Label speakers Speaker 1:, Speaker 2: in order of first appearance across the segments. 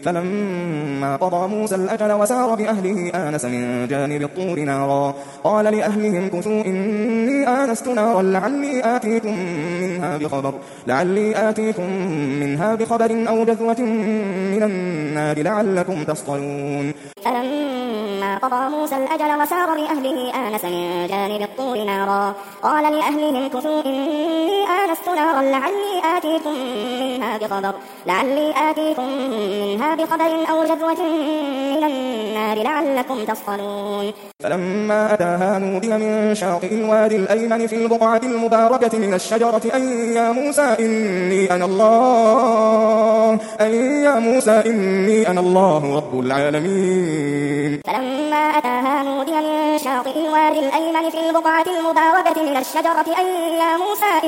Speaker 1: فلما قضى موسى الأجل وسار بأهله آنس من جانب الطور نارا قال لأهلهم كثوا إني آنست نارا لعلي آتيكم منها بخبر أو جذوة من النار لعلكم تصطلون.
Speaker 2: فلما قضى موسى الأجل وسار بأهله آنس من جانب الطور نارا قال لأهلهم كثوا إني آنست نارا لعلي آتيكم منها بخبر أو جذوة من النار لعلكم تصطلون.
Speaker 1: فلما أتاها نودي من شاطئ الوادي الأيمن في البقعة المباركة من الشجرة أن يا موسى إني أنا الله رب العالمين.
Speaker 2: فلما أتاها نودي من شاطئ الوادي الأيمن في البقعة المباركة من الشجرة أن يا موسى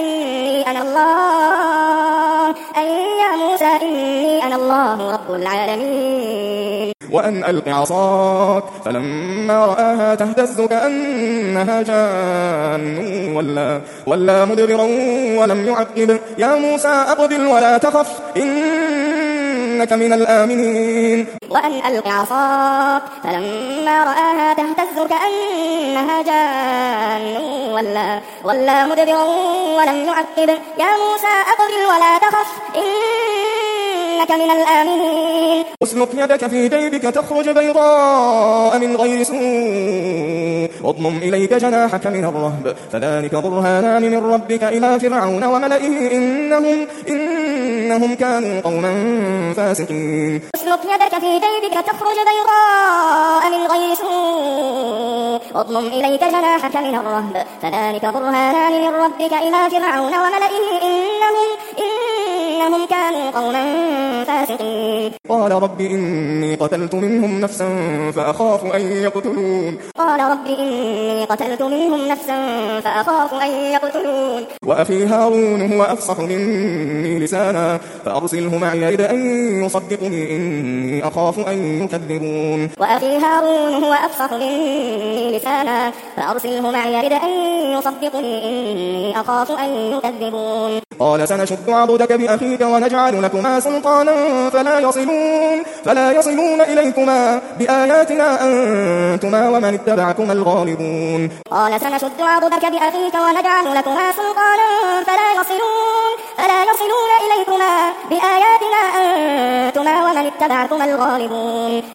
Speaker 2: إني أنا الله رب العالمين.
Speaker 1: وأن ألق عصاك فلما رآها تهتز كأنها جان ولا مدبرا ولم يعقب يا موسى أقبل ولا تخف إنك من الآمنين.
Speaker 2: وأن ألق عصاك فلما رآها تهتز كأنها جان ولا مدبرا ولم يعقب يا موسى أقبل ولا تخف إنك من الآمنين.
Speaker 1: اسلك يدك في جيبك تخرج بيضاء من غير سوء واضمم إليك جناحك من الرهب فذلك برهانان من ربك إلى فرعون وملئه إنهم كانوا قوما فاسقين.
Speaker 2: اسلك يدك في جيبك تخرج بيضاء من غير سوء واضمم إليك جناحك من الرهب فذلك برهانان من ربك إلى فرعون وملئه إنهم كانوا قوما فاسقين.
Speaker 1: قال رب إني قتلت منهم نفسا فأخاف أن يقتلون. وأخي هارون هو أفصح مني لسانا فأرسله معي يرد أن يصدقني إني أخاف أن يكذبون. قال سنشد عضدك بأخيك ونجعل لكما سلطانا فلا يصلون إليكما بآياتنا أنتما ومن اتبعكما الغالبون.
Speaker 2: قال سنشد عضدك بأخيك ونجعل لكما سلطانا فلا يصلون إليكما بآياتنا أنتما ومن اتبعكما الغالبون.